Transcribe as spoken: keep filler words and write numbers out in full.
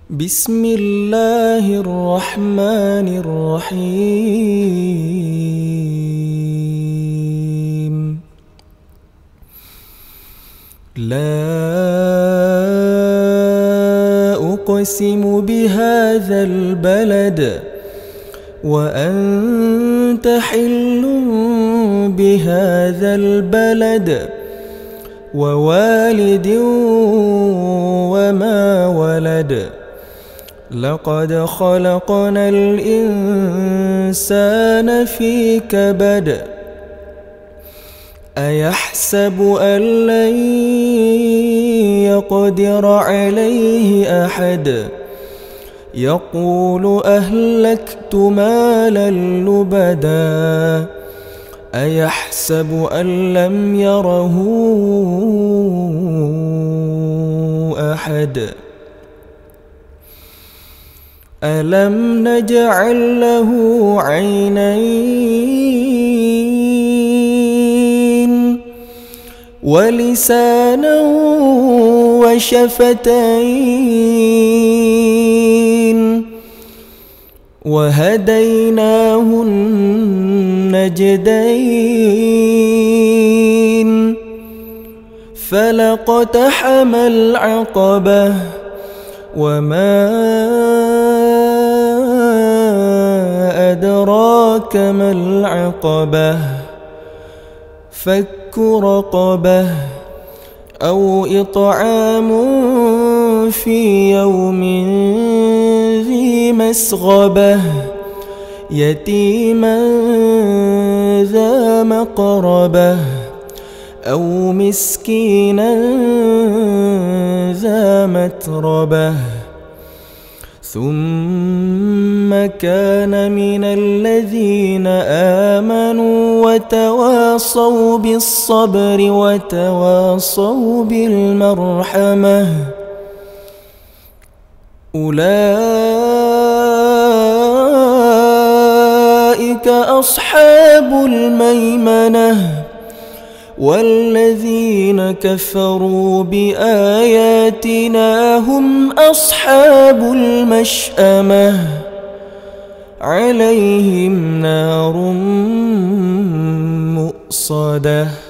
بسم الله الرحمن الرحيم. لا أقسم بهذا البلد وأنت حل بهذا البلد ووالد وما ولد. لقد خلقنا الإنسان في كبد. أيحسب أن لن يقدر عليه أحد. يقول أهلكت مالا لبدا. أيحسب أن لم يره أحد. ألم نجعل له عينين ولسانا وشفتين وهديناه النجدين فلاقتحم العقبة وما أدراك ما العقبة. فك رقبة أو إطعام في يوم ذي مسغبة يتيما ذا مقربة أو مسكينا ذا متربة. ثم كان من الذين آمنوا وتواصوا بالصبر وتواصوا بالمرحمة. أولئك أصحاب الميمنة. والذين كفروا بآياتنا هم أصحاب المشأمة. عليهم نار مؤصدة.